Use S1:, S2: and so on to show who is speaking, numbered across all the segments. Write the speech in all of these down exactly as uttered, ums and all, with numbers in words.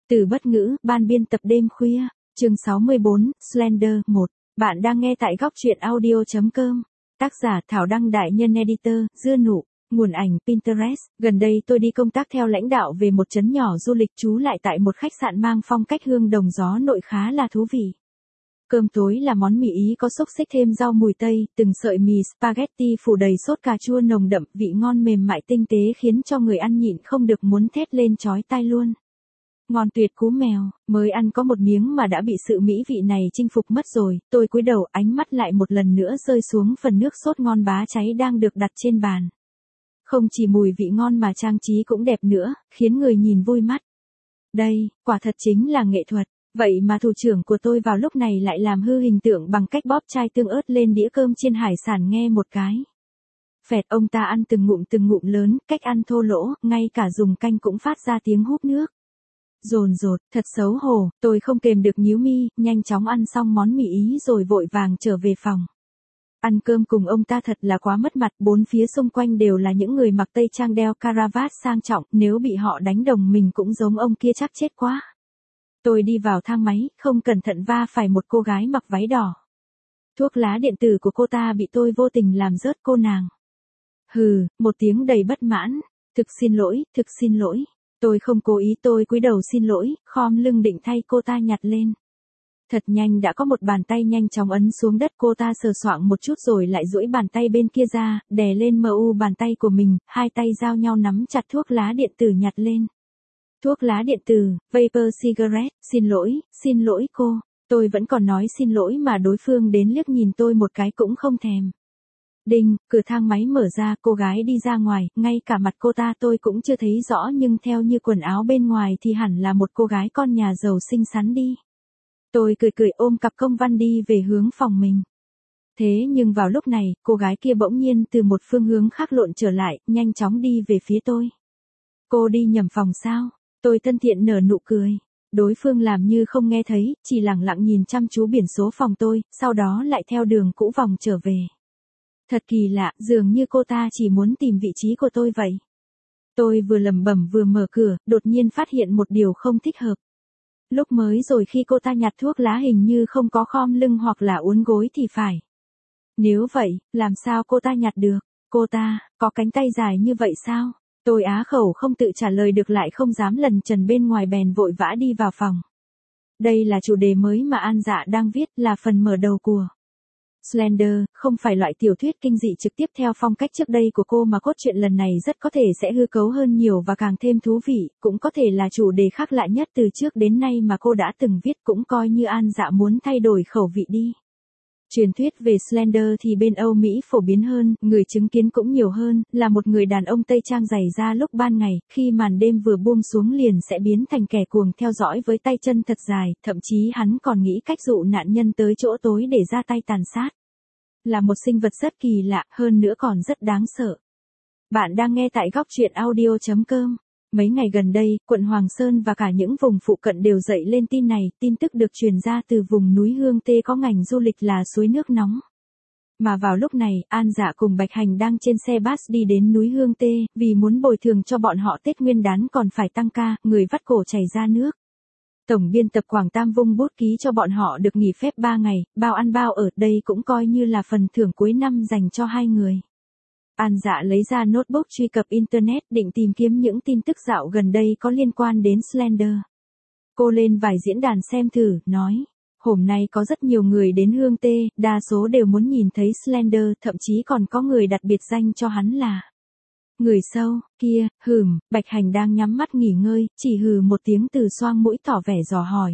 S1: Từ bất ngữ, ban biên tập đêm khuya, chương sáu mươi bốn, Slender, một. Bạn đang nghe tại góc truyện audio chấm com. Tác giả Thảo Đăng đại nhân editor, Dưa Nụ. Nguồn ảnh Pinterest. Gần đây tôi đi công tác theo lãnh đạo về một trấn nhỏ du lịch trú lại tại một khách sạn mang phong cách hương đồng gió nội khá là thú vị. Cơm tối là món mì Ý có xúc xích thêm rau mùi tây, từng sợi mì spaghetti phủ đầy sốt cà chua nồng đậm, vị ngon mềm mại tinh tế khiến cho người ăn nhịn không được muốn thét lên chói tai luôn. Ngon tuyệt cú mèo, mới ăn có một miếng mà đã bị sự mỹ vị này chinh phục mất rồi, tôi cúi đầu ánh mắt lại một lần nữa rơi xuống phần nước sốt ngon bá cháy đang được đặt trên bàn. Không chỉ mùi vị ngon mà trang trí cũng đẹp nữa, khiến người nhìn vui mắt. Đây, quả thật chính là nghệ thuật, vậy mà thủ trưởng của tôi vào lúc này lại làm hư hình tượng bằng cách bóp chai tương ớt lên đĩa cơm chiên hải sản nghe một cái. Phẹt, ông ta ăn từng ngụm từng ngụm lớn, cách ăn thô lỗ, ngay cả dùng canh cũng phát ra tiếng húp nước. Dồn dột, thật xấu hổ, tôi không kềm được nhíu mi, nhanh chóng ăn xong món mì Ý rồi vội vàng trở về phòng. Ăn cơm cùng ông ta thật là quá mất mặt, bốn phía xung quanh đều là những người mặc tây trang đeo caravat sang trọng, nếu bị họ đánh đồng mình cũng giống ông kia chắc chết quá. Tôi đi vào thang máy, không cẩn thận va phải một cô gái mặc váy đỏ. Thuốc lá điện tử của cô ta bị tôi vô tình làm rớt cô nàng. Hừ, một tiếng đầy bất mãn, thực xin lỗi, thực xin lỗi. Tôi không cố ý, tôi cúi đầu xin lỗi, khom lưng định thay cô ta nhặt lên. Thật nhanh đã có một bàn tay nhanh chóng ấn xuống đất, cô ta sờ soạng một chút rồi lại duỗi bàn tay bên kia ra, đè lên mờ u bàn tay của mình, hai tay giao nhau nắm chặt thuốc lá điện tử nhặt lên. Thuốc lá điện tử, vapor cigarette, xin lỗi, xin lỗi cô. Tôi vẫn còn nói xin lỗi mà đối phương đến liếc nhìn tôi một cái cũng không thèm. Đinh, cửa thang máy mở ra, cô gái đi ra ngoài, ngay cả mặt cô ta tôi cũng chưa thấy rõ nhưng theo như quần áo bên ngoài thì hẳn là một cô gái con nhà giàu xinh xắn đi. Tôi cười cười ôm cặp công văn đi về hướng phòng mình. Thế nhưng vào lúc này, cô gái kia bỗng nhiên từ một phương hướng khác lộn trở lại, nhanh chóng đi về phía tôi. Cô đi nhầm phòng sao? Tôi thân thiện nở nụ cười. Đối phương làm như không nghe thấy, chỉ lẳng lặng nhìn chăm chú biển số phòng tôi, sau đó lại theo đường cũ vòng trở về. Thật kỳ lạ, dường như cô ta chỉ muốn tìm vị trí của tôi vậy. Tôi vừa lẩm bẩm vừa mở cửa, đột nhiên phát hiện một điều không thích hợp. Lúc mới rồi khi cô ta nhặt thuốc lá hình như không có khom lưng hoặc là uốn gối thì phải. Nếu vậy, làm sao cô ta nhặt được? Cô ta, có cánh tay dài như vậy sao? Tôi á khẩu không tự trả lời được lại không dám lẩn trần bên ngoài bèn vội vã đi vào phòng. Đây là chủ đề mới mà An Dạ đang viết, là phần mở đầu của Slender, không phải loại tiểu thuyết kinh dị trực tiếp theo phong cách trước đây của cô mà cốt truyện lần này rất có thể sẽ hư cấu hơn nhiều và càng thêm thú vị, cũng có thể là chủ đề khác lạ nhất từ trước đến nay mà cô đã từng viết, cũng coi như An Dạ muốn thay đổi khẩu vị đi. Truyền thuyết về Slender thì bên Âu Mỹ phổ biến hơn, người chứng kiến cũng nhiều hơn, là một người đàn ông Tây trang giày da lúc ban ngày, khi màn đêm vừa buông xuống liền sẽ biến thành kẻ cuồng theo dõi với tay chân thật dài, thậm chí hắn còn nghĩ cách dụ nạn nhân tới chỗ tối để ra tay tàn sát. Là một sinh vật rất kỳ lạ, hơn nữa còn rất đáng sợ. Bạn đang nghe tại góc truyện audio chấm com. Mấy ngày gần đây, quận Hoàng Sơn và cả những vùng phụ cận đều dậy lên tin này, tin tức được truyền ra từ vùng núi Hương Tê có ngành du lịch là suối nước nóng. Mà vào lúc này, An Dạ cùng Bạch Hành đang trên xe bus đi đến núi Hương Tê, vì muốn bồi thường cho bọn họ Tết Nguyên đán còn phải tăng ca, người vắt cổ chảy ra nước. Tổng biên tập Quảng Tam vung bút ký cho bọn họ được nghỉ phép ba ngày, bao ăn bao ở, đây cũng coi như là phần thưởng cuối năm dành cho hai người. An Dạ lấy ra notebook truy cập Internet định tìm kiếm những tin tức dạo gần đây có liên quan đến Slender. Cô lên vài diễn đàn xem thử, nói, hôm nay có rất nhiều người đến Hương Tê, đa số đều muốn nhìn thấy Slender, thậm chí còn có người đặt biệt danh cho hắn là người sâu, kia, hừm, Bạch Hành đang nhắm mắt nghỉ ngơi, chỉ hừ một tiếng từ xoang mũi tỏ vẻ dò hỏi.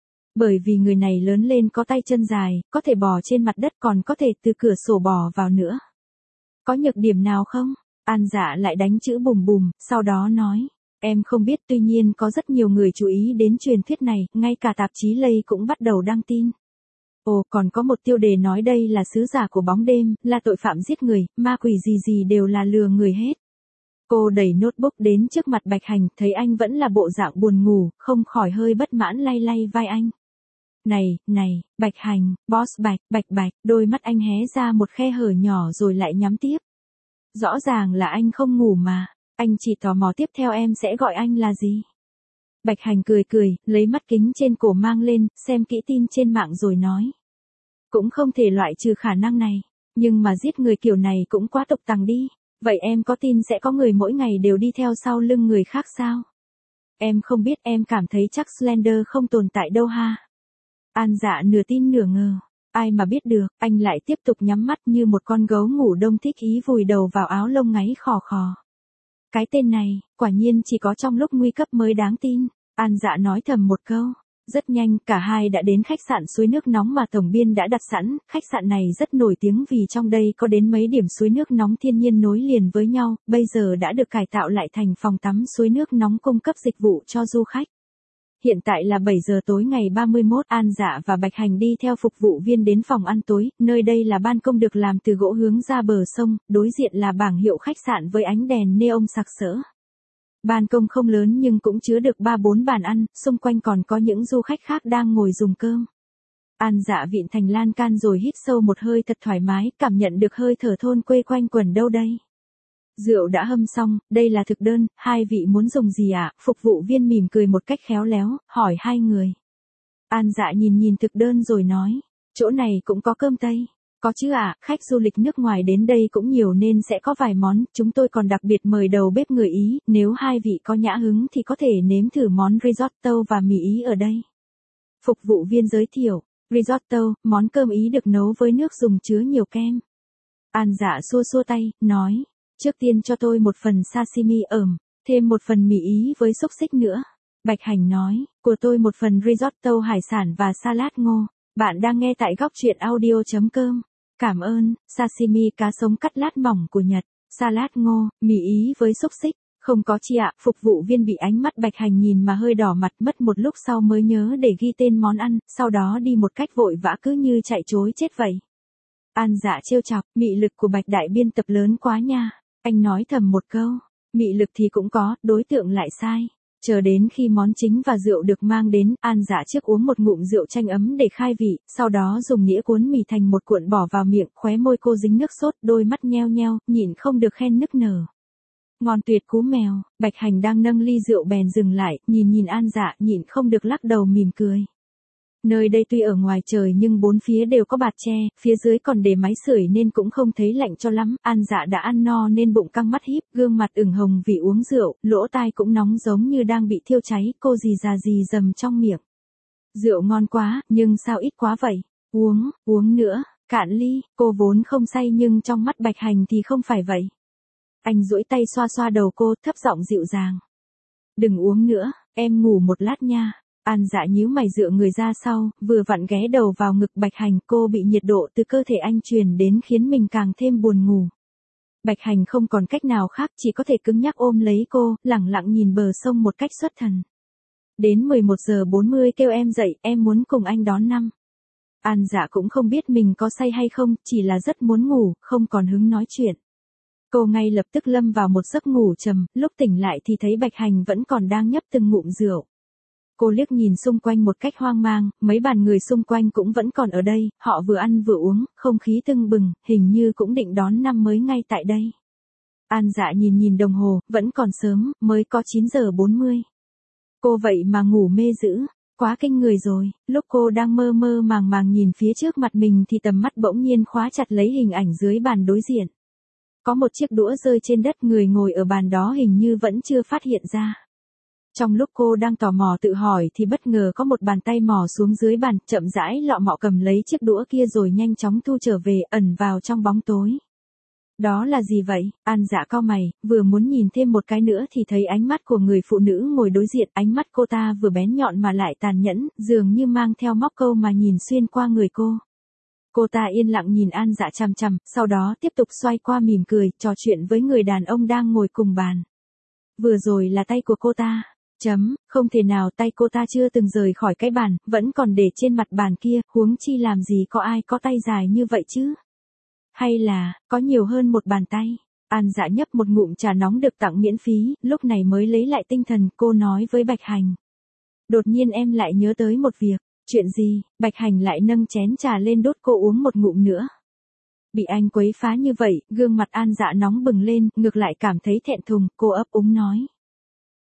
S1: Bởi vì người này lớn lên có tay chân dài, có thể bò trên mặt đất còn có thể từ cửa sổ bò vào nữa. Có nhược điểm nào không? An Dạ lại đánh chữ bùm bùm, sau đó nói, em không biết, tuy nhiên có rất nhiều người chú ý đến truyền thuyết này, ngay cả tạp chí Lay cũng bắt đầu đăng tin. Ồ, còn có một tiêu đề nói đây là sứ giả của bóng đêm, là tội phạm giết người, ma quỷ gì gì đều là lừa người hết. Cô đẩy notebook đến trước mặt Bạch Hành, thấy anh vẫn là bộ dạng buồn ngủ, không khỏi hơi bất mãn lay lay vai anh. Này, này, Bạch Hành, boss Bạch, Bạch Bạch, đôi mắt anh hé ra một khe hở nhỏ rồi lại nhắm tiếp. Rõ ràng là anh không ngủ mà, anh chỉ tò mò tiếp theo em sẽ gọi anh là gì? Bạch Hành cười cười, lấy mắt kính trên cổ mang lên, xem kỹ tin trên mạng rồi nói. Cũng không thể loại trừ khả năng này, nhưng mà giết người kiểu này cũng quá tục tằng đi. Vậy em có tin sẽ có người mỗi ngày đều đi theo sau lưng người khác sao? Em không biết, em cảm thấy chắc Slender không tồn tại đâu ha. An Dạ nửa tin nửa ngờ. Ai mà biết được, anh lại tiếp tục nhắm mắt như một con gấu ngủ đông thích ý vùi đầu vào áo lông ngáy khò khò. Cái tên này, quả nhiên chỉ có trong lúc nguy cấp mới đáng tin. An Dạ nói thầm một câu. Rất nhanh, cả hai đã đến khách sạn suối nước nóng mà tổng biên đã đặt sẵn. Khách sạn này rất nổi tiếng vì trong đây có đến mấy điểm suối nước nóng thiên nhiên nối liền với nhau, bây giờ đã được cải tạo lại thành phòng tắm suối nước nóng cung cấp dịch vụ cho du khách. Hiện tại là bảy giờ tối ngày ba mươi mốt, An Dạ và Bạch Hành đi theo phục vụ viên đến phòng ăn tối, nơi đây là ban công được làm từ gỗ hướng ra bờ sông, đối diện là bảng hiệu khách sạn với ánh đèn neon sặc sỡ. Ban công không lớn nhưng cũng chứa được ba bốn bàn ăn, xung quanh còn có những du khách khác đang ngồi dùng cơm. An Dạ vịn thành lan can rồi hít sâu một hơi thật thoải mái, cảm nhận được hơi thở thôn quê quanh quẩn đâu đây. Rượu đã hâm xong, đây là thực đơn, hai vị muốn dùng gì ạ? À? Phục vụ viên mỉm cười một cách khéo léo, hỏi hai người. An Dạ nhìn nhìn thực đơn rồi nói, chỗ này cũng có cơm Tây. Có chứ ạ, à, khách du lịch nước ngoài đến đây cũng nhiều nên sẽ có vài món, chúng tôi còn đặc biệt mời đầu bếp người Ý, nếu hai vị có nhã hứng thì có thể nếm thử món risotto và mì Ý ở đây. Phục vụ viên giới thiệu, risotto, món cơm Ý được nấu với nước dùng chứa nhiều kem. An Dạ xua xua tay, nói, trước tiên cho tôi một phần sashimi ẩm, thêm một phần mì Ý với xúc xích nữa. Bạch Hành nói, của tôi một phần risotto hải sản và salad ngô. Bạn đang nghe tại góc truyện audio chấm com. Cảm ơn, sashimi cá sống cắt lát mỏng của Nhật, salad ngô, mì Ý với xúc xích. Không có chi ạ, phục vụ viên bị ánh mắt Bạch Hành nhìn mà hơi đỏ mặt, mất một lúc sau mới nhớ để ghi tên món ăn, sau đó đi một cách vội vã cứ như chạy trối chết vậy. An Dạ trêu chọc, mị lực của Bạch đại biên tập lớn quá nha. Anh nói thầm một câu, mị lực thì cũng có, đối tượng lại sai. Chờ đến khi món chính và rượu được mang đến, An Dạ trước uống một ngụm rượu chanh ấm để khai vị, sau đó dùng nĩa cuốn mì thành một cuộn bỏ vào miệng, khóe môi cô dính nước sốt, đôi mắt nheo nheo, nhịn không được khen nức nở. Ngon tuyệt cú mèo. Bạch Hành đang nâng ly rượu bèn dừng lại, nhìn nhìn An Dạ, nhịn không được lắc đầu mỉm cười. Nơi đây tuy ở ngoài trời nhưng bốn phía đều có bạt tre, phía dưới còn để máy sưởi nên cũng không thấy lạnh cho lắm. An Dạ đã ăn no nên bụng căng mắt híp, gương mặt ửng hồng vì uống rượu, lỗ tai cũng nóng giống như đang bị thiêu cháy, cô gì già gì dầm trong miệng. Rượu ngon quá, nhưng sao ít quá vậy? Uống, uống nữa, cạn ly. Cô vốn không say nhưng trong mắt Bạch Hành thì không phải vậy. Anh duỗi tay xoa xoa đầu cô, thấp giọng dịu dàng. Đừng uống nữa, em ngủ một lát nha. An Dạ nhíu mày dựa người ra sau, vừa vặn ghé đầu vào ngực Bạch Hành, cô bị nhiệt độ từ cơ thể anh truyền đến khiến mình càng thêm buồn ngủ. Bạch Hành không còn cách nào khác, chỉ có thể cứng nhắc ôm lấy cô, lẳng lặng nhìn bờ sông một cách xuất thần. Đến mười một giờ bốn mươi kêu em dậy, em muốn cùng anh đón năm. An Dạ cũng không biết mình có say hay không, chỉ là rất muốn ngủ, không còn hứng nói chuyện. Cô ngay lập tức lâm vào một giấc ngủ trầm, lúc tỉnh lại thì thấy Bạch Hành vẫn còn đang nhấp từng ngụm rượu. Cô liếc nhìn xung quanh một cách hoang mang, mấy bàn người xung quanh cũng vẫn còn ở đây, họ vừa ăn vừa uống, không khí tưng bừng, hình như cũng định đón năm mới ngay tại đây. An Dạ nhìn nhìn đồng hồ, vẫn còn sớm, mới có chín giờ bốn mươi. Cô vậy mà ngủ mê dữ, quá kinh người rồi. Lúc cô đang mơ mơ màng màng nhìn phía trước mặt mình thì tầm mắt bỗng nhiên khóa chặt lấy hình ảnh dưới bàn đối diện. Có một chiếc đũa rơi trên đất, người ngồi ở bàn đó hình như vẫn chưa phát hiện ra. Trong lúc cô đang tò mò tự hỏi thì bất ngờ có một bàn tay mò xuống dưới bàn, chậm rãi lọ mọ cầm lấy chiếc đũa kia rồi nhanh chóng thu trở về, ẩn vào trong bóng tối. Đó là gì vậy? An Dạ cau mày, vừa muốn nhìn thêm một cái nữa thì thấy ánh mắt của người phụ nữ ngồi đối diện, ánh mắt cô ta vừa bén nhọn mà lại tàn nhẫn, dường như mang theo móc câu mà nhìn xuyên qua người cô. Cô ta yên lặng nhìn An Dạ chằm chằm, sau đó tiếp tục xoay qua mỉm cười, trò chuyện với người đàn ông đang ngồi cùng bàn. Vừa rồi là tay của cô ta. Chấm, không thể nào, tay cô ta chưa từng rời khỏi cái bàn, vẫn còn để trên mặt bàn kia, huống chi làm gì có ai có tay dài như vậy chứ? Hay là, có nhiều hơn một bàn tay? An Dạ nhấp một ngụm trà nóng được tặng miễn phí, lúc này mới lấy lại tinh thần, cô nói với Bạch Hành. Đột nhiên em lại nhớ tới một việc. Chuyện gì? Bạch Hành lại nâng chén trà lên đốt cô uống một ngụm nữa. Bị anh quấy phá như vậy, gương mặt An Dạ nóng bừng lên, ngược lại cảm thấy thẹn thùng, cô ấp úng nói.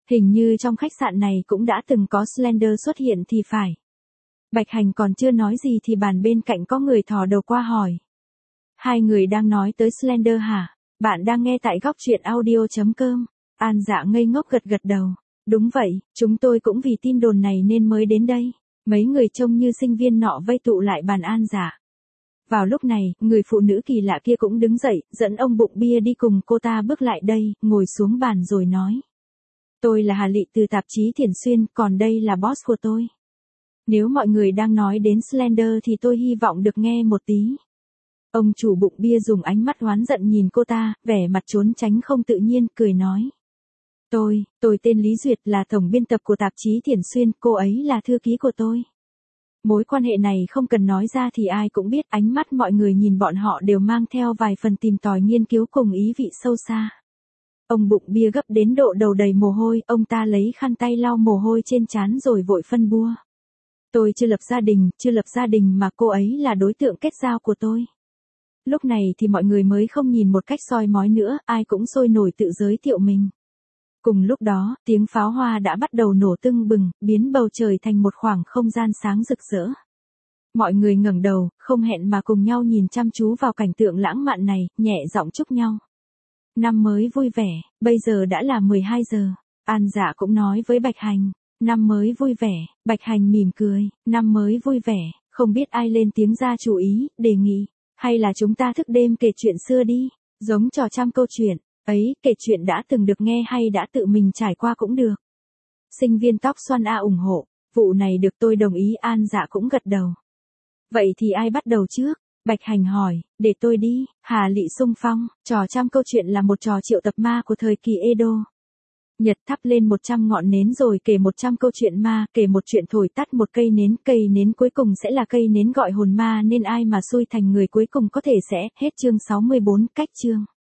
S1: Hình như trong khách sạn này cũng đã từng có Slender xuất hiện thì phải. Bạch Hành còn chưa nói gì thì bàn bên cạnh có người thò đầu qua hỏi. Hai người đang nói tới Slender hả? Bạn đang nghe tại góc truyện audio.com. An Dạ ngây ngốc gật gật đầu. Đúng vậy, chúng tôi cũng vì tin đồn này nên mới đến đây. Mấy người trông như sinh viên nọ vây tụ lại bàn An Dạ. Vào lúc này, người phụ nữ kỳ lạ kia cũng đứng dậy, dẫn ông bụng bia đi cùng cô ta bước lại đây, ngồi xuống bàn rồi nói. Tôi là Hà Lị từ tạp chí Thiển Xuyên, còn đây là boss của tôi. Nếu mọi người đang nói đến Slender thì tôi hy vọng được nghe một tí. Ông chủ bụng bia dùng ánh mắt oán giận nhìn cô ta, vẻ mặt trốn tránh không tự nhiên, cười nói. Tôi, tôi tên Lý Duyệt là tổng biên tập của tạp chí Thiển Xuyên, cô ấy là thư ký của tôi. Mối quan hệ này không cần nói ra thì ai cũng biết, ánh mắt mọi người nhìn bọn họ đều mang theo vài phần tìm tòi nghiên cứu cùng ý vị sâu xa. Ông bụng bia gấp đến độ đầu đầy mồ hôi, ông ta lấy khăn tay lau mồ hôi trên trán rồi vội phân bua. Tôi chưa lập gia đình, chưa lập gia đình mà cô ấy là đối tượng kết giao của tôi. Lúc này thì mọi người mới không nhìn một cách soi mói nữa, ai cũng sôi nổi tự giới thiệu mình. Cùng lúc đó, tiếng pháo hoa đã bắt đầu nổ tưng bừng, biến bầu trời thành một khoảng không gian sáng rực rỡ. Mọi người ngẩng đầu, không hẹn mà cùng nhau nhìn chăm chú vào cảnh tượng lãng mạn này, nhẹ giọng chúc nhau. Năm mới vui vẻ, bây giờ đã là mười hai giờ. An Dạ cũng nói với Bạch Hành. Năm mới vui vẻ, Bạch Hành mỉm cười. Năm mới vui vẻ, không biết ai lên tiếng ra chủ ý, đề nghị. Hay là chúng ta thức đêm kể chuyện xưa đi, giống trò trăm câu chuyện. Ấy, kể chuyện đã từng được nghe hay đã tự mình trải qua cũng được. Sinh viên tóc xoăn A ủng hộ. Vụ này được tôi đồng ý. An Dạ cũng gật đầu. Vậy thì ai bắt đầu trước? Bạch Hành hỏi, để tôi đi. Hà Lị xung phong. Trò trăm câu chuyện là một trò triệu tập ma của thời kỳ Edo. Nhật thắp lên một trăm ngọn nến rồi kể một trăm câu chuyện ma, kể một chuyện thổi tắt một cây nến, cây nến cuối cùng sẽ là cây nến gọi hồn ma nên ai mà xui thành người cuối cùng có thể sẽ. Hết chương sáu mươi bốn, cách chương.